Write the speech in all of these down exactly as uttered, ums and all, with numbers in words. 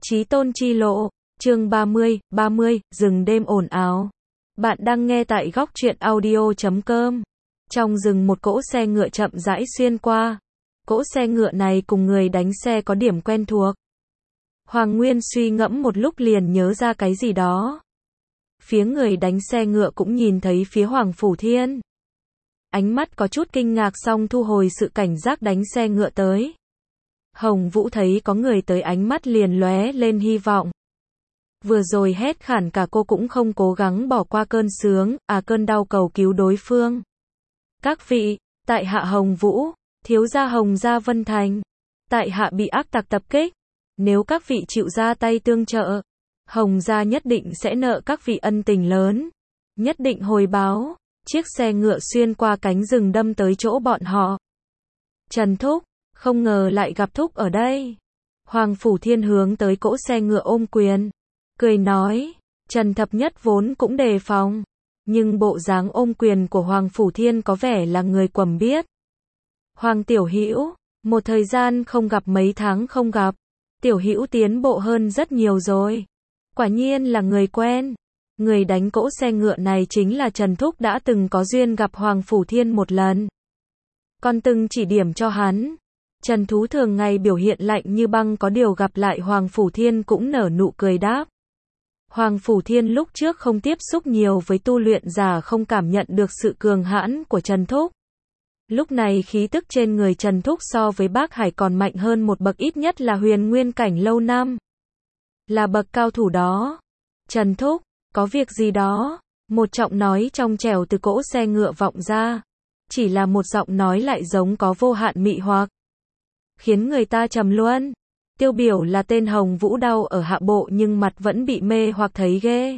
Chí tôn chi lộ, chương ba mươi, ba mươi, rừng đêm ồn ào. Bạn đang nghe tại góc truyện audio chấm com. Trong rừng một cỗ xe ngựa chậm rãi xuyên qua. Cỗ xe ngựa này cùng người đánh xe có điểm quen thuộc. Hoàng Nguyên suy ngẫm một lúc liền nhớ ra cái gì đó. Phía người đánh xe ngựa cũng nhìn thấy phía Hoàng Phủ Thiên. Ánh mắt có chút kinh ngạc xong thu hồi sự cảnh giác đánh xe ngựa tới. Hồng Vũ thấy có người tới ánh mắt liền lóe lên hy vọng. Vừa rồi hét khản cả cô cũng không cố gắng bỏ qua cơn sướng, à cơn đau cầu cứu đối phương. Các vị, tại hạ Hồng Vũ, thiếu gia Hồng gia Vân Thành. Tại hạ bị ác tặc tập kích. Nếu các vị chịu ra tay tương trợ, Hồng gia nhất định sẽ nợ các vị ân tình lớn. Nhất định hồi báo. Chiếc xe ngựa xuyên qua cánh rừng đâm tới chỗ bọn họ. Trần Thúc, không ngờ lại gặp Thúc ở đây. Hoàng Phủ Thiên hướng tới cỗ xe ngựa ôm quyền. Cười nói, Trần Thập Nhất vốn cũng đề phòng. Nhưng bộ dáng ôm quyền của Hoàng Phủ Thiên có vẻ là người quầm biết. Hoàng Tiểu Hữu, một thời gian không gặp mấy tháng không gặp. Tiểu Hữu tiến bộ hơn rất nhiều rồi. Quả nhiên là người quen. Người đánh cỗ xe ngựa này chính là Trần Thúc đã từng có duyên gặp Hoàng Phủ Thiên một lần. Còn từng chỉ điểm cho hắn. Trần Thú thường ngày biểu hiện lạnh như băng có điều gặp lại Hoàng Phủ Thiên cũng nở nụ cười đáp. Hoàng Phủ Thiên lúc trước không tiếp xúc nhiều với tu luyện giả không cảm nhận được sự cường hãn của Trần Thúc. Lúc này khí tức trên người Trần Thúc so với Bác Hải còn mạnh hơn một bậc, ít nhất là huyền nguyên cảnh lâu năm. Là bậc cao thủ đó. Trần Thúc, có việc gì đó? Một giọng nói trong trẻo từ cỗ xe ngựa vọng ra. Chỉ là một giọng nói lại giống có vô hạn mị hoặc. Khiến người ta trầm luân. Tiêu biểu là tên Hồng Vũ đau ở hạ bộ nhưng mặt vẫn bị mê hoặc thấy ghê.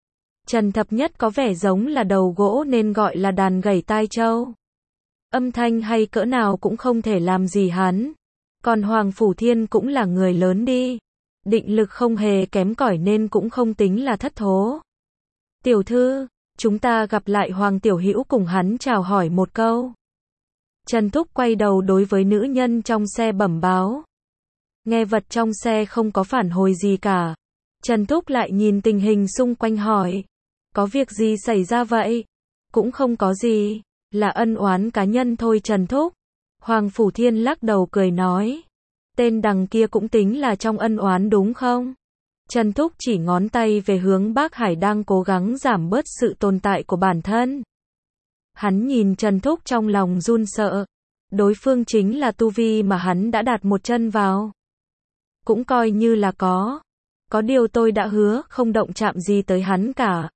Trần Thập Nhất có vẻ giống là đầu gỗ nên gọi là đàn gảy tai trâu. Âm thanh hay cỡ nào cũng không thể làm gì hắn. Còn Hoàng Phủ Thiên cũng là người lớn đi. Định lực không hề kém cỏi nên cũng không tính là thất thố. Tiểu thư, chúng ta gặp lại Hoàng Tiểu Hữu cùng hắn chào hỏi một câu. Trần Thúc quay đầu đối với nữ nhân trong xe bẩm báo. Nghe vật trong xe không có phản hồi gì cả. Trần Thúc lại nhìn tình hình xung quanh hỏi. Có việc gì xảy ra vậy? Cũng không có gì. Là ân oán cá nhân thôi Trần Thúc. Hoàng Phủ Thiên lắc đầu cười nói. Tên đằng kia cũng tính là trong ân oán đúng không? Trần Thúc chỉ ngón tay về hướng Bác Hải đang cố gắng giảm bớt sự tồn tại của bản thân. Hắn nhìn Trần Thúc trong lòng run sợ. Đối phương chính là tu vi mà hắn đã đặt một chân vào. Cũng coi như là có. Có điều tôi đã hứa không động chạm gì tới hắn cả.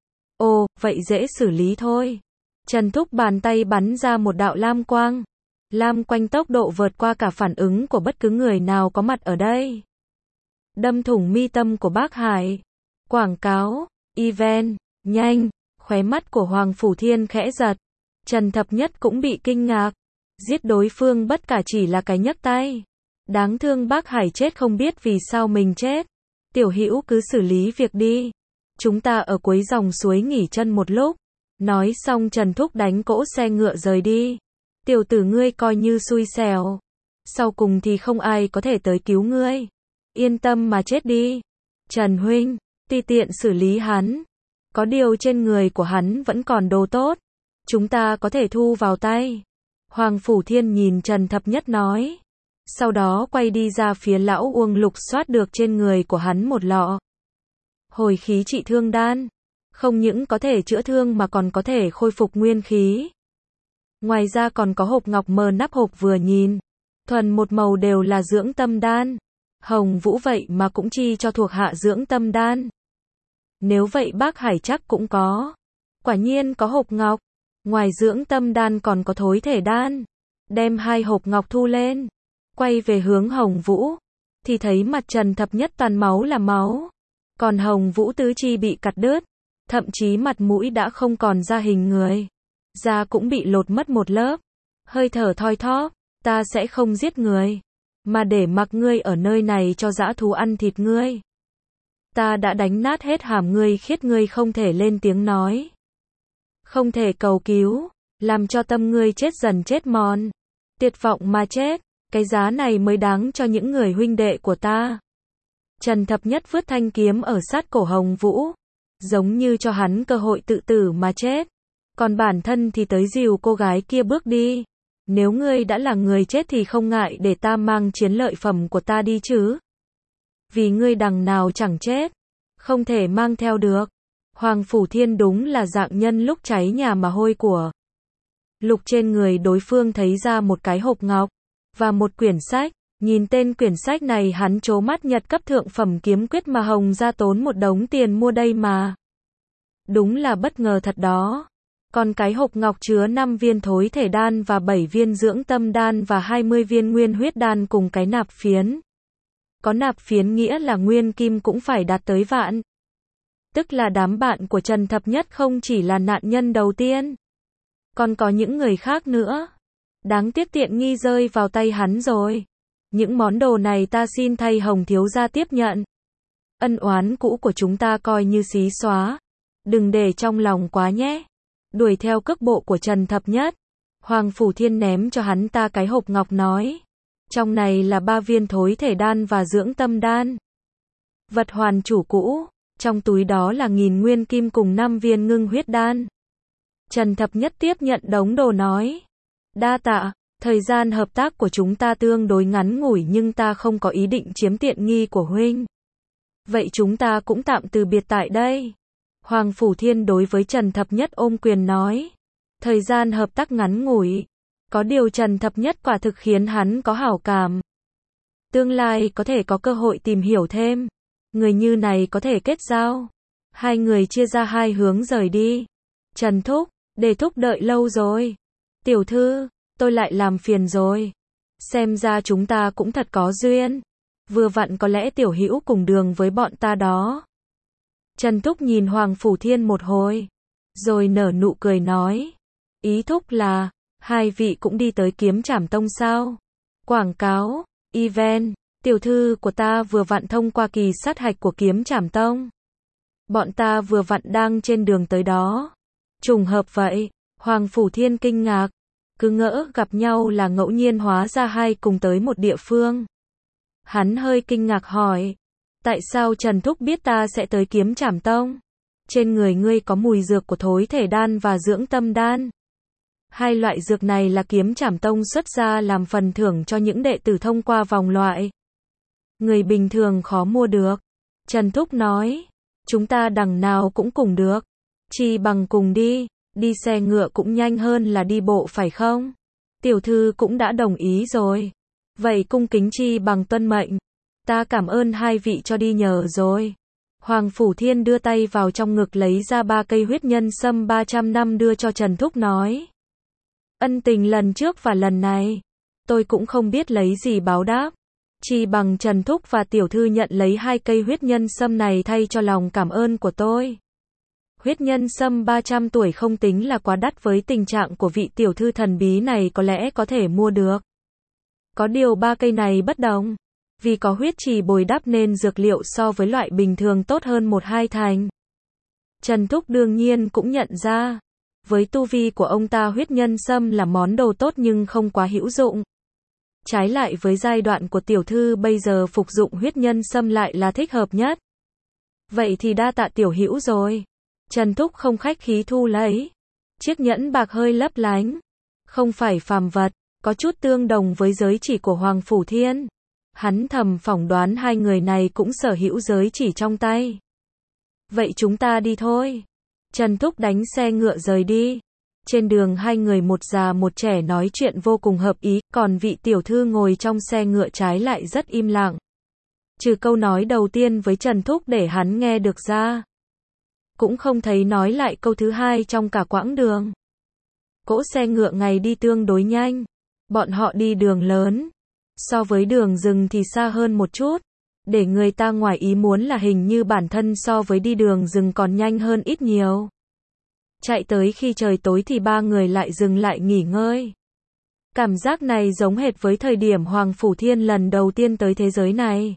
Ồ, vậy dễ xử lý thôi. Trần Thúc bàn tay bắn ra một đạo lam quang. Lam quanh tốc độ vượt qua cả phản ứng của bất cứ người nào có mặt ở đây. Đâm thủng mi tâm của Bác Hải. Quảng cáo, event, nhanh, khóe mắt của Hoàng Phủ Thiên khẽ giật. Trần Thập Nhất cũng bị kinh ngạc. Giết đối phương bất cả chỉ là cái nhấc tay. Đáng thương Bác Hải chết không biết vì sao mình chết. Tiểu Hữu cứ xử lý việc đi. Chúng ta ở cuối dòng suối nghỉ chân một lúc. Nói xong Trần Thúc đánh cỗ xe ngựa rời đi. Tiểu tử ngươi coi như xui xẻo. Sau cùng thì không ai có thể tới cứu ngươi. Yên tâm mà chết đi. Trần huynh, tùy tiện xử lý hắn. Có điều trên người của hắn vẫn còn đồ tốt. Chúng ta có thể thu vào tay. Hoàng Phủ Thiên nhìn Trần Thập Nhất nói. Sau đó quay đi ra phía lão Uông lục soát được trên người của hắn một lọ. Hồi khí trị thương đan. Không những có thể chữa thương mà còn có thể khôi phục nguyên khí. Ngoài ra còn có hộp ngọc mờ nắp hộp vừa nhìn. Thuần một màu đều là dưỡng tâm đan. Hồng Vũ vậy mà cũng chi cho thuộc hạ dưỡng tâm đan. Nếu vậy Bác Hải chắc cũng có. Quả nhiên có hộp ngọc. Ngoài dưỡng tâm đan còn có thối thể đan. Đem hai hộp ngọc thu lên. Quay về hướng Hồng Vũ. Thì thấy mặt Trần Thập Nhất toàn máu là máu. Còn Hồng Vũ tứ chi bị cắt đứt. Thậm chí mặt mũi đã không còn ra hình người. Da cũng bị lột mất một lớp. Hơi thở thoi thóp. Ta sẽ không giết người. Mà để mặc ngươi ở nơi này cho dã thú ăn thịt ngươi. Ta đã đánh nát hết hàm ngươi khiết ngươi không thể lên tiếng nói. Không thể cầu cứu. Làm cho tâm ngươi chết dần chết mòn. Tuyệt vọng mà chết. Cái giá này mới đáng cho những người huynh đệ của ta. Trần Thập Nhất vứt thanh kiếm ở sát cổ Hồng Vũ, giống như cho hắn cơ hội tự tử mà chết. Còn bản thân thì tới dìu cô gái kia bước đi. Nếu ngươi đã là người chết thì không ngại để ta mang chiến lợi phẩm của ta đi chứ. Vì ngươi đằng nào chẳng chết, không thể mang theo được. Hoàng Phủ Thiên đúng là dạng nhân lúc cháy nhà mà hôi của. Lục trên người đối phương thấy ra một cái hộp ngọc và một quyển sách. Nhìn tên quyển sách này hắn trố mắt, nhật cấp thượng phẩm kiếm quyết mà Hồng gia tốn một đống tiền mua đây mà. Đúng là bất ngờ thật đó. Còn cái hộp ngọc chứa năm viên thối thể đan và bảy viên dưỡng tâm đan và hai mươi viên nguyên huyết đan cùng cái nạp phiến. Có nạp phiến nghĩa là nguyên kim cũng phải đạt tới vạn. Tức là đám bạn của Trần Thập Nhất không chỉ là nạn nhân đầu tiên, còn có những người khác nữa. Đáng tiếc tiện nghi rơi vào tay hắn rồi. Những món đồ này ta xin thay Hồng thiếu gia tiếp nhận. Ân oán cũ của chúng ta coi như xí xóa. Đừng để trong lòng quá nhé. Đuổi theo cước bộ của Trần Thập Nhất, Hoàng Phủ Thiên ném cho hắn ta cái hộp ngọc nói. Trong này là ba viên thối thể đan và dưỡng tâm đan. Vật hoàn chủ cũ, trong túi đó là nghìn nguyên kim cùng năm viên ngưng huyết đan. Trần Thập Nhất tiếp nhận đống đồ nói. Đa tạ, thời gian hợp tác của chúng ta tương đối ngắn ngủi nhưng ta không có ý định chiếm tiện nghi của huynh. Vậy chúng ta cũng tạm từ biệt tại đây. Hoàng Phủ Thiên đối với Trần Thập Nhất ôm quyền nói. Thời gian hợp tác ngắn ngủi. Có điều Trần Thập Nhất quả thực khiến hắn có hảo cảm. Tương lai có thể có cơ hội tìm hiểu thêm. Người như này có thể kết giao. Hai người chia ra hai hướng rời đi. Trần Thúc, để Thúc đợi lâu rồi. Tiểu thư, tôi lại làm phiền rồi. Xem ra chúng ta cũng thật có duyên. Vừa vặn có lẽ Tiểu Hữu cùng đường với bọn ta đó. Trần Thúc nhìn Hoàng Phủ Thiên một hồi, rồi nở nụ cười nói. Ý Thúc là, hai vị cũng đi tới Kiếm Trảm Tông sao? Quảng cáo, event, tiểu thư của ta vừa vặn thông qua kỳ sát hạch của Kiếm Trảm Tông. Bọn ta vừa vặn đang trên đường tới đó. Trùng hợp vậy, Hoàng Phủ Thiên kinh ngạc. Cứ ngỡ gặp nhau là ngẫu nhiên, hóa ra hai cùng tới một địa phương. Hắn hơi kinh ngạc hỏi. Tại sao Trần Thúc biết ta sẽ tới Kiếm Trảm Tông? Trên người ngươi có mùi dược của thối thể đan và dưỡng tâm đan. Hai loại dược này là Kiếm Trảm Tông xuất ra làm phần thưởng cho những đệ tử thông qua vòng loại. Người bình thường khó mua được. Trần Thúc nói. Chúng ta đằng nào cũng cùng được. Chi bằng cùng đi. Đi xe ngựa cũng nhanh hơn là đi bộ phải không? Tiểu thư cũng đã đồng ý rồi. Vậy cung kính chi bằng tuân mệnh. Ta cảm ơn hai vị cho đi nhờ rồi. Hoàng Phủ Thiên đưa tay vào trong ngực lấy ra ba cây huyết nhân sâm ba trăm năm đưa cho Trần Thúc nói. Ân tình lần trước và lần này, tôi cũng không biết lấy gì báo đáp. Chỉ bằng Trần Thúc và tiểu thư nhận lấy hai cây huyết nhân sâm này thay cho lòng cảm ơn của tôi. Huyết nhân sâm ba trăm tuổi không tính là quá đắt, với tình trạng của vị tiểu thư thần bí này có lẽ có thể mua được. Có điều ba cây này bất đồng. Vì có huyết trì bồi đắp nên dược liệu so với loại bình thường tốt hơn một hai thành. Trần Thúc đương nhiên cũng nhận ra. Với tu vi của ông ta, huyết nhân sâm là món đồ tốt nhưng không quá hữu dụng. Trái lại với giai đoạn của tiểu thư bây giờ, phục dụng huyết nhân sâm lại là thích hợp nhất. Vậy thì đa tạ tiểu hữu rồi. Trần Thúc không khách khí thu lấy. Chiếc nhẫn bạc hơi lấp lánh. Không phải phàm vật, có chút tương đồng với giới chỉ của Hoàng Phủ Thiên. Hắn thầm phỏng đoán hai người này cũng sở hữu giới chỉ trong tay. Vậy chúng ta đi thôi. Trần Thúc đánh xe ngựa rời đi. Trên đường hai người một già một trẻ nói chuyện vô cùng hợp ý, còn vị tiểu thư ngồi trong xe ngựa trái lại rất im lặng. Trừ câu nói đầu tiên với Trần Thúc để hắn nghe được ra. Cũng không thấy nói lại câu thứ hai trong cả quãng đường. Cỗ xe ngựa ngày đi tương đối nhanh. Bọn họ đi đường lớn. So với đường rừng thì xa hơn một chút. Để người ta ngoài ý muốn là hình như bản thân so với đi đường rừng còn nhanh hơn ít nhiều. Chạy tới khi trời tối thì ba người lại dừng lại nghỉ ngơi. Cảm giác này giống hệt với thời điểm Hoàng Phủ Thiên lần đầu tiên tới thế giới này.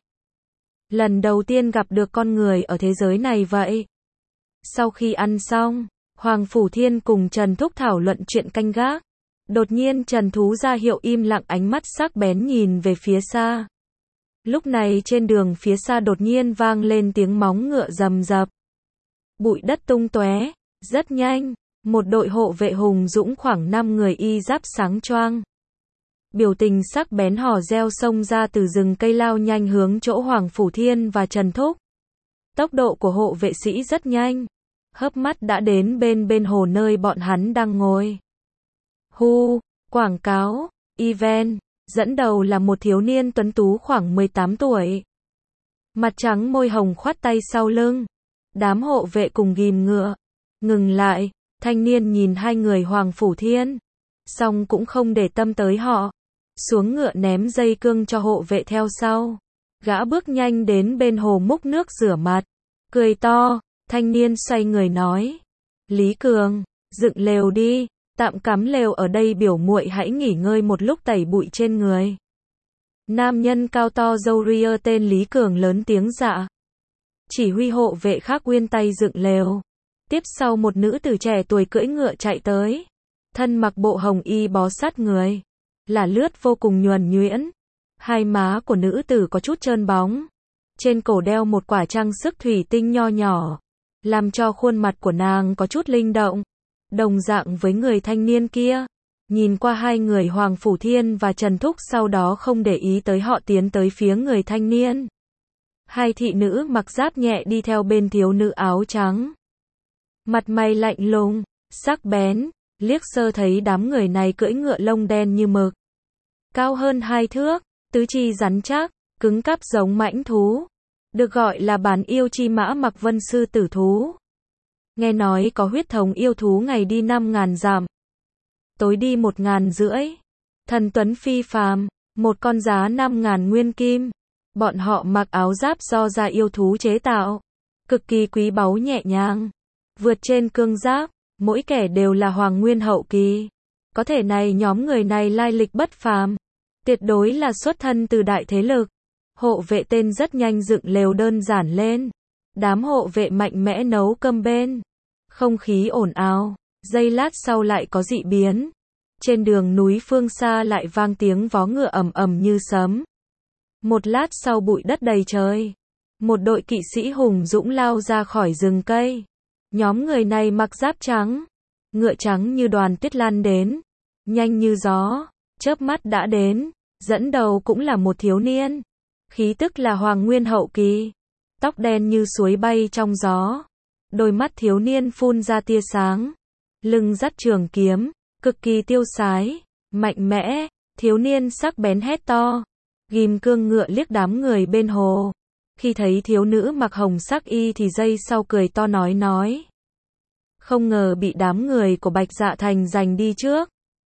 Lần đầu tiên gặp được con người ở thế giới này vậy. Sau khi ăn xong, Hoàng Phủ Thiên cùng Trần Thúc thảo luận chuyện canh gác. Đột nhiên Trần Thú ra hiệu im lặng, ánh mắt sắc bén nhìn về phía xa. Lúc này trên đường phía xa đột nhiên vang lên tiếng móng ngựa rầm rập. Bụi đất tung tóe, rất nhanh, một đội hộ vệ hùng dũng khoảng năm người y giáp sáng choang. Biểu tình sắc bén hò reo xông ra từ rừng cây lao nhanh hướng chỗ Hoàng Phủ Thiên và Trần Thúc. Tốc độ của hộ vệ sĩ rất nhanh, hớp mắt đã đến bên bên hồ nơi bọn hắn đang ngồi. Hu, quảng cáo, event, dẫn đầu là một thiếu niên tuấn tú khoảng mười tám tuổi. Mặt trắng môi hồng khoát tay sau lưng. Đám hộ vệ cùng ghim ngựa. Ngừng lại, thanh niên nhìn hai người Hoàng Phủ Thiên. Xong cũng không để tâm tới họ. Xuống ngựa ném dây cương cho hộ vệ theo sau. Gã bước nhanh đến bên hồ múc nước rửa mặt. Cười to, thanh niên xoay người nói. Lý Cường, dựng lều đi, tạm cắm lều ở đây biểu muội hãy nghỉ ngơi một lúc tẩy bụi trên người. Nam nhân cao to râu ria tên Lý Cường lớn tiếng dạ. Chỉ huy hộ vệ khác uyên tay dựng lều. Tiếp sau một nữ tử trẻ tuổi cưỡi ngựa chạy tới. Thân mặc bộ hồng y bó sát người. Là lướt vô cùng nhuần nhuyễn. Hai má của nữ tử có chút trơn bóng. Trên cổ đeo một quả trang sức thủy tinh nho nhỏ. Làm cho khuôn mặt của nàng có chút linh động. Đồng dạng với người thanh niên kia. Nhìn qua hai người Hoàng Phủ Thiên và Trần Thúc sau đó không để ý tới họ tiến tới phía người thanh niên. Hai thị nữ mặc giáp nhẹ đi theo bên thiếu nữ áo trắng. Mặt mày lạnh lùng, sắc bén, liếc sơ thấy đám người này cưỡi ngựa lông đen như mực. Cao hơn hai thước, tứ chi rắn chắc, cứng cáp giống mãnh thú. Được gọi là bản yêu chi mã mặc vân sư tử thú. Nghe nói có huyết thống yêu thú ngày đi năm ngàn dặm. Tối đi một ngàn rưỡi. Thần tuấn phi phàm, một con giá năm ngàn nguyên kim. Bọn họ mặc áo giáp do da yêu thú chế tạo. Cực kỳ quý báu nhẹ nhàng. Vượt trên cương giáp, mỗi kẻ đều là hoàng nguyên hậu kỳ. Có thể này nhóm người này lai lịch bất phàm. Tuyệt đối là xuất thân từ đại thế lực. Hộ vệ tên rất nhanh dựng lều đơn giản lên. Đám hộ vệ mạnh mẽ nấu cơm bên. Không khí ồn ào. Giây lát sau lại có dị biến. Trên đường núi phương xa lại vang tiếng vó ngựa ầm ầm như sấm. Một lát sau bụi đất đầy trời. Một đội kỵ sĩ hùng dũng lao ra khỏi rừng cây. Nhóm người này mặc giáp trắng. Ngựa trắng như đoàn tuyết lan đến. Nhanh như gió. Chớp mắt đã đến. Dẫn đầu cũng là một thiếu niên. Khí tức là hoàng nguyên hậu kỳ. Tóc đen như suối bay trong gió. Đôi mắt thiếu niên phun ra tia sáng. Lưng dắt trường kiếm. Cực kỳ tiêu sái. Mạnh mẽ. Thiếu niên sắc bén hét to. Ghim cương ngựa liếc đám người bên hồ. Khi thấy thiếu nữ mặc hồng sắc y thì giây sau cười to nói nói. Không ngờ bị đám người của Bạch Dạ Thành giành đi trước.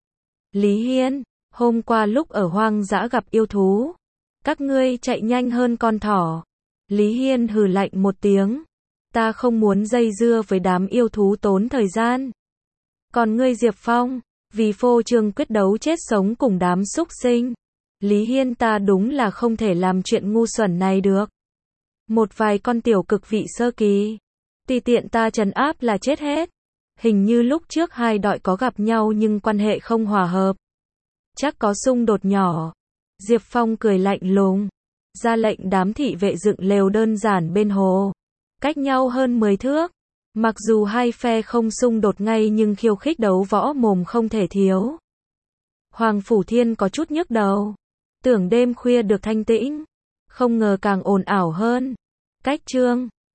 Lý Hiên, hôm qua lúc ở hoang dã gặp yêu thú. Các ngươi chạy nhanh hơn con thỏ. Lý Hiên hừ lạnh một tiếng. Ta không muốn dây dưa với đám yêu thú tốn thời gian. Còn ngươi Diệp Phong, vì phô trương quyết đấu chết sống cùng đám súc sinh. Lý Hiên ta đúng là không thể làm chuyện ngu xuẩn này được. Một vài con tiểu cực vị sơ kỳ. Tùy tiện ta trấn áp là chết hết. Hình như lúc trước hai đội có gặp nhau nhưng quan hệ không hòa hợp. Chắc có xung đột nhỏ. Diệp Phong cười lạnh lùng. Ra lệnh đám thị vệ dựng lều đơn giản bên hồ. Cách nhau hơn mười thước. Mặc dù hai phe không xung đột ngay nhưng khiêu khích đấu võ mồm không thể thiếu. Hoàng Phủ Thiên có chút nhức đầu. Tưởng đêm khuya được thanh tĩnh. Không ngờ càng ồn ào hơn. Cách chương